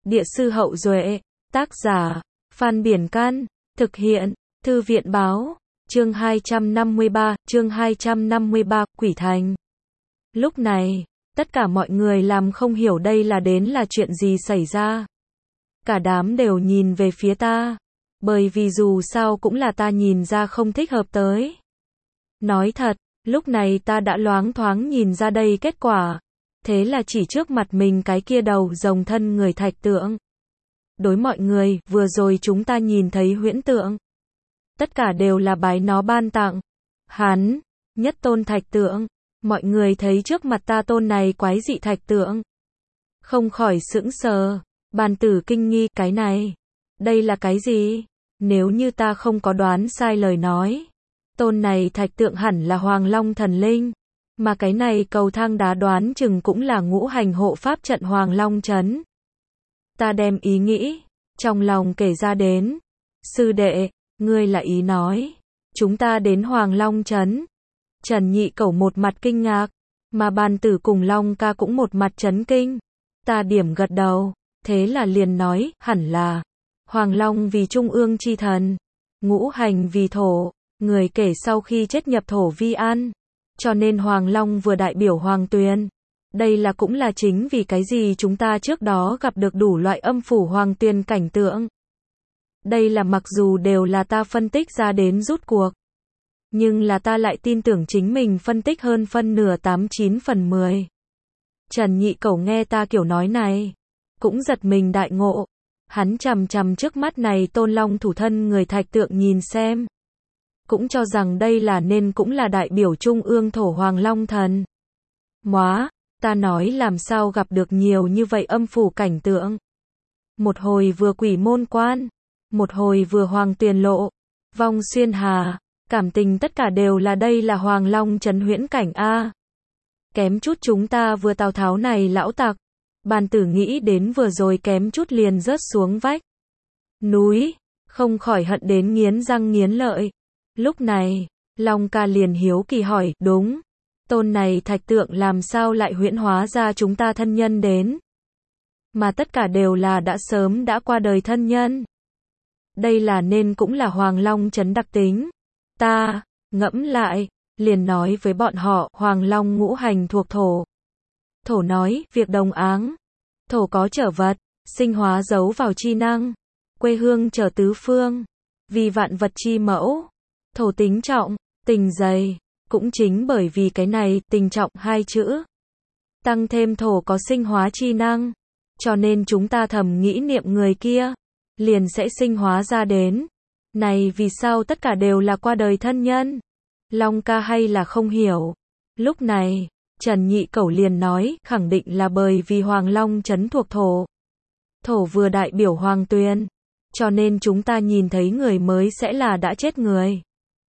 Địa sư Hậu Duệ, tác giả, Phan Biển Can, thực hiện, Thư viện báo, chương 253, Quỷ Thành. Lúc này, tất cả mọi người làm không hiểu đây là chuyện gì xảy ra. Cả đám đều nhìn về phía ta, bởi vì dù sao cũng là ta nhìn ra không thích hợp tới. Nói thật, lúc này ta đã loáng thoáng nhìn ra đây kết quả. Thế là chỉ trước mặt mình cái kia đầu rồng thân người thạch tượng. Đối mọi người, vừa rồi chúng ta nhìn thấy huyễn tượng. Tất cả đều là bái nó ban tặng. Hắn, nhất tôn thạch tượng. Mọi người thấy trước mặt ta tôn này quái dị thạch tượng. Không khỏi sững sờ. Bàn tử kinh nghi, cái này. Đây là cái gì? Nếu như ta không có đoán sai lời nói. Tôn này thạch tượng hẳn là Hoàng Long thần linh. Mà cái này cầu thang đá đoán chừng cũng là ngũ hành hộ pháp trận Hoàng Long Trấn. Ta đem ý nghĩ trong lòng kể ra đến. Sư đệ, ngươi là ý nói chúng ta đến Hoàng Long Trấn. Trần Nhị Cẩu một mặt kinh ngạc, mà Bàn Tử cùng Long Ca cũng một mặt chấn kinh. Ta điểm gật đầu, thế là liền nói, hẳn là Hoàng Long vì trung ương chi thần, ngũ hành vì thổ, người kể sau khi chết nhập thổ vi an. Cho nên Hoàng Long vừa đại biểu Hoàng Tuyền. Đây là cũng là chính vì cái gì chúng ta trước đó gặp được đủ loại âm phủ Hoàng Tuyền cảnh tượng. Đây là mặc dù đều là ta phân tích ra đến rút cuộc. Nhưng là ta lại tin tưởng chính mình phân tích hơn phân nửa 89 phần 10. Trần Nhị Cẩu nghe ta kiểu nói này, cũng giật mình đại ngộ. Hắn chằm chằm trước mắt này tôn long thủ thân người thạch tượng nhìn xem. Cũng cho rằng đây là nên cũng là đại biểu trung ương thổ Hoàng Long thần. Móa, ta nói làm sao gặp được nhiều như vậy âm phủ cảnh tượng. Một hồi vừa quỷ môn quan, một hồi vừa Hoàng Tuyền lộ, vong xuyên hà, cảm tình tất cả đều là đây là Hoàng Long trấn huyễn cảnh a. Kém chút chúng ta vừa Tào Tháo này lão tặc. Bàn Tử nghĩ đến vừa rồi kém chút liền rớt xuống vách núi, không khỏi hận đến nghiến răng nghiến lợi. Lúc này, Long Ca liền hiếu kỳ hỏi, đúng, tôn này thạch tượng làm sao lại huyễn hóa ra chúng ta thân nhân đến? Mà tất cả đều là đã sớm đã qua đời thân nhân. Đây là nên cũng là Hoàng Long trấn đặc tính. Ta, ngẫm lại, liền nói với bọn họ, Hoàng Long ngũ hành thuộc thổ. Thổ nói, việc đồng áng. Thổ có trở vật, sinh hóa giấu vào chi năng. Quê hương trở tứ phương. Vì vạn vật chi mẫu. Thổ tính trọng, tình dày, cũng chính bởi vì cái này, tình trọng hai chữ. Tăng thêm thổ có sinh hóa chi năng, cho nên chúng ta thầm nghĩ niệm người kia, liền sẽ sinh hóa ra đến. Này vì sao tất cả đều là qua đời thân nhân? Long Ca hay là không hiểu. Lúc này, Trần Nhị Cẩu liền nói, khẳng định là bởi vì Hoàng Long trấn thuộc thổ. Thổ vừa đại biểu Hoàng Tuyền, cho nên chúng ta nhìn thấy người mới sẽ là đã chết người.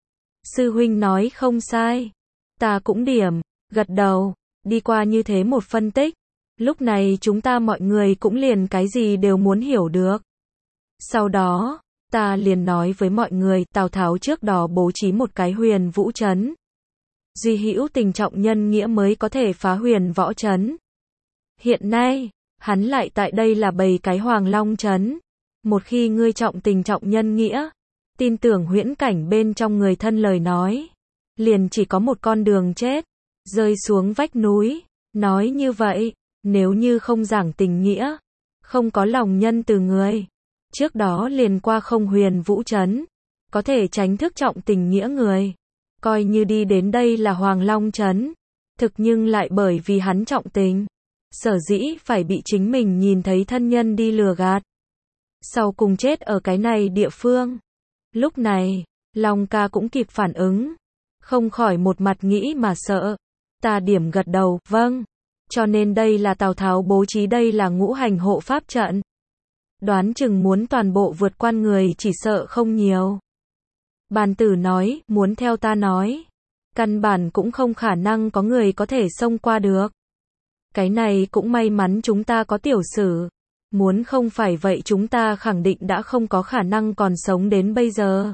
Sư huynh nói không sai. Ta cũng điểm, gật đầu, đi qua như thế một phân tích. Lúc này chúng ta mọi người cũng liền cái gì đều muốn hiểu được. Sau đó, ta liền nói với mọi người, Tào Tháo trước đó bố trí một cái huyền vũ trấn. Duy hữu tình trọng nhân nghĩa mới có thể phá huyền võ trấn. Hiện nay, hắn lại tại đây là bày cái Hoàng Long trấn. Một khi ngươi trọng tình trọng nhân nghĩa, tin tưởng huyễn cảnh bên trong người thân lời nói, liền chỉ có một con đường chết, rơi xuống vách núi. Nói như vậy, nếu như không giảng tình nghĩa, không có lòng nhân từ người, trước đó liền qua không huyền vũ trấn, có thể tránh thức trọng tình nghĩa người, coi như đi đến đây là Hoàng Long trấn, thực nhưng lại bởi vì hắn trọng tình, sở dĩ phải bị chính mình nhìn thấy thân nhân đi lừa gạt, sau cùng chết ở cái này địa phương. Lúc này, Long Ca cũng kịp phản ứng, không khỏi một mặt nghĩ mà sợ. Ta điểm gật đầu, vâng, cho nên đây là Tào Tháo bố trí, đây là ngũ hành hộ pháp trận. Đoán chừng muốn toàn bộ vượt qua người chỉ sợ không nhiều. Bàn Tử nói, muốn theo ta nói, căn bản cũng không khả năng có người có thể xông qua được. Cái này cũng may mắn chúng ta có tiểu sử. Muốn không phải vậy chúng ta khẳng định đã không có khả năng còn sống đến bây giờ.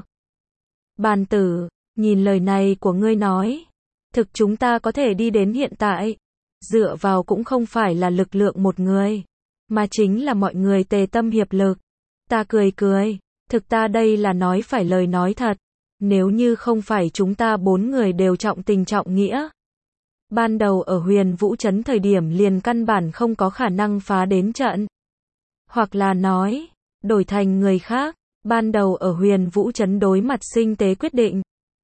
Bàn Tử, nhìn lời này của ngươi nói, thực chúng ta có thể đi đến hiện tại, dựa vào cũng không phải là lực lượng một người, mà chính là mọi người tề tâm hiệp lực. Ta cười cười, thực ta đây là nói phải lời nói thật, nếu như không phải chúng ta 4 người đều trọng tình trọng nghĩa. Ban đầu ở Huyền Vũ Trấn thời điểm liền căn bản không có khả năng phá đến trận. Hoặc là nói, đổi thành người khác, ban đầu ở Huyền Vũ Trấn đối mặt sinh tế quyết định.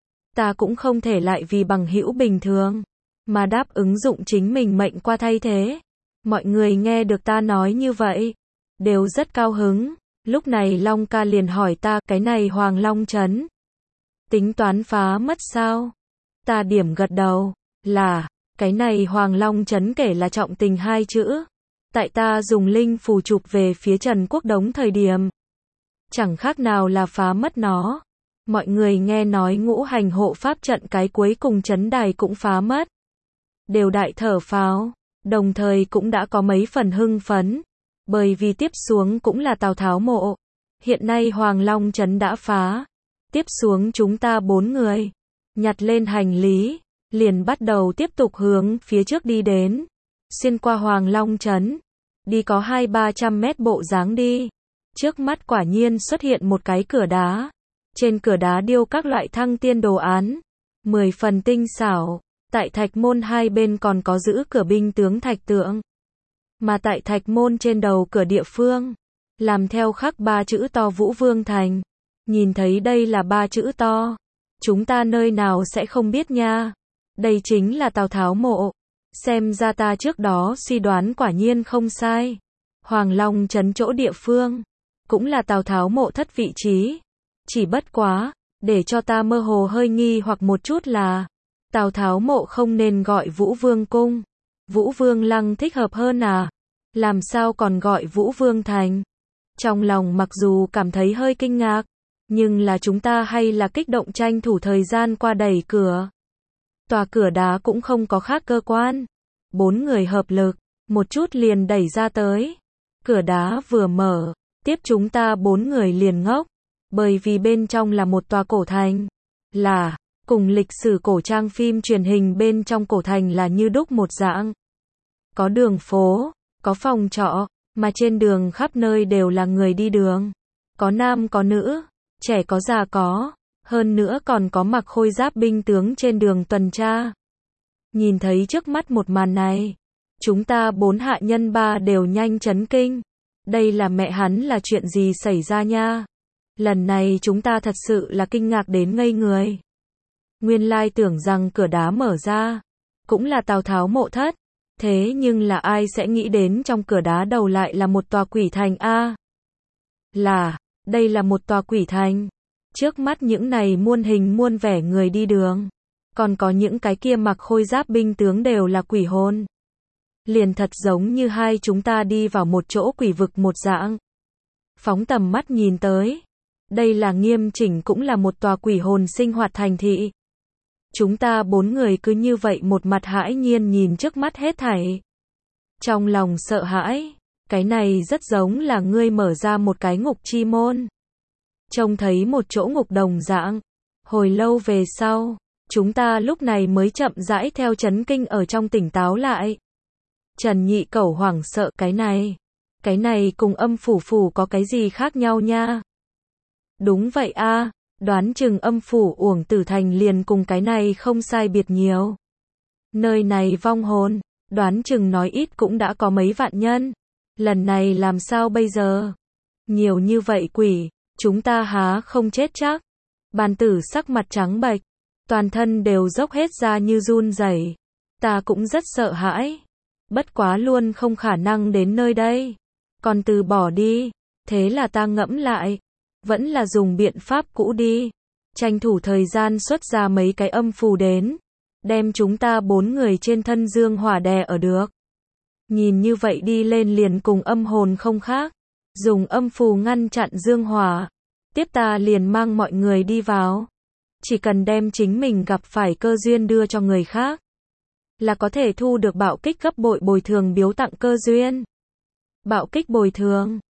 Ta cũng không thể lại vì bằng hữu bình thường, mà đáp ứng dụng chính mình mệnh qua thay thế. Mọi người nghe được ta nói như vậy, đều rất cao hứng. Lúc này Long ca liền hỏi ta, cái này Hoàng Long Trấn, tính toán phá mất sao? Ta điểm gật đầu, là, cái này Hoàng Long Trấn kể là trọng tình 2 chữ. Tại ta dùng linh phù chụp về phía Trần Quốc Đống thời điểm, chẳng khác nào là phá mất nó. Mọi người nghe nói ngũ hành hộ pháp trận cái cuối cùng trấn đài cũng phá mất. Đều đại thở phào, đồng thời cũng đã có mấy phần hưng phấn. Bởi vì tiếp xuống cũng là Tào Tháo mộ. Hiện nay Hoàng Long Trấn đã phá. Tiếp xuống chúng ta 4 người, nhặt lên hành lý, liền bắt đầu tiếp tục hướng phía trước đi đến. Xuyên qua Hoàng Long Trấn, đi có 200-300 mét bộ dáng đi. Trước mắt quả nhiên xuất hiện một cái cửa đá. Trên cửa đá điêu các loại thăng tiên đồ án, 10 phần tinh xảo. Tại thạch môn hai bên còn có giữ cửa binh tướng thạch tượng. Mà tại thạch môn trên đầu cửa địa phương, làm theo khắc 3 chữ to Vũ Vương Thành. Nhìn thấy đây là 3 chữ to, chúng ta nơi nào sẽ không biết nha. Đây chính là Tào Tháo mộ. Xem ra ta trước đó suy đoán quả nhiên không sai. Hoàng Long Trấn chỗ địa phương, cũng là Tào Tháo mộ thất vị trí. Chỉ bất quá, để cho ta mơ hồ hơi nghi hoặc một chút là, Tào Tháo mộ không nên gọi Vũ Vương Cung. Vũ Vương Lăng thích hợp hơn à? Làm sao còn gọi Vũ Vương Thành? Trong lòng mặc dù cảm thấy hơi kinh ngạc, nhưng là chúng ta hay là kích động tranh thủ thời gian qua đẩy cửa. Tòa cửa đá cũng không có khác cơ quan. 4 người hợp lực, một chút liền đẩy ra tới. Cửa đá vừa mở, tiếp chúng ta 4 người liền ngốc. Bởi vì bên trong là một tòa cổ thành. Là, cùng lịch sử cổ trang phim truyền hình bên trong cổ thành là như đúc một dạng. Có đường phố, có phòng trọ, mà trên đường khắp nơi đều là người đi đường. Có nam có nữ, trẻ có già có, hơn nữa còn có mặc khôi giáp binh tướng trên đường tuần tra. Nhìn thấy trước mắt một màn này, chúng ta 4 hạ nhân 3 đều nhanh chấn kinh. Đây là mẹ hắn là chuyện gì xảy ra nha? Lần này chúng ta thật sự là kinh ngạc đến ngây người. Nguyên lai tưởng rằng cửa đá mở ra, cũng là Tào Tháo mộ thất. Thế nhưng là ai sẽ nghĩ đến trong cửa đá đầu lại là một tòa quỷ thành a? Là, đây là một tòa quỷ thành. Trước mắt những này muôn hình muôn vẻ người đi đường, còn có những cái kia mặc khôi giáp binh tướng đều là quỷ hồn. Liền thật giống như hai chúng ta đi vào một chỗ quỷ vực một dạng. Phóng tầm mắt nhìn tới, đây là nghiêm chỉnh cũng là một tòa quỷ hồn sinh hoạt thành thị. Chúng ta 4 người cứ như vậy một mặt hãi nhiên nhìn trước mắt hết thảy. Trong lòng sợ hãi, cái này rất giống là ngươi mở ra một cái ngục chi môn. Trông thấy một chỗ ngục đồng dạng. Hồi lâu về sau, chúng ta lúc này mới chậm rãi theo chấn kinh ở trong tỉnh táo lại. Trần Nhị Cẩu hoảng sợ, cái này cùng âm phủ phủ có cái gì khác nhau nha? Đúng vậy a, đoán chừng âm phủ Uổng Tử Thành liền cùng cái này không sai biệt nhiều. Nơi này vong hồn, đoán chừng nói ít cũng đã có mấy vạn nhân. Lần này làm sao bây giờ? Nhiều như vậy quỷ, chúng ta há không chết chắc? Bàn tử sắc mặt trắng bệch, toàn thân đều dốc hết ra như run rẩy. Ta cũng rất sợ hãi. Bất quá luôn không khả năng đến nơi đây. Còn từ bỏ đi. Thế là ta ngẫm lại. Vẫn là dùng biện pháp cũ đi. Tranh thủ thời gian xuất ra mấy cái âm phù đến. Đem chúng ta 4 người trên thân dương hỏa đè ở được. Nhìn như vậy đi lên liền cùng âm hồn không khác. Dùng âm phù ngăn chặn dương hỏa. Tiếp ta liền mang mọi người đi vào. Chỉ cần đem chính mình gặp phải cơ duyên đưa cho người khác, là có thể thu được bạo kích gấp bội bồi thường biếu tặng cơ duyên. Bạo kích bồi thường.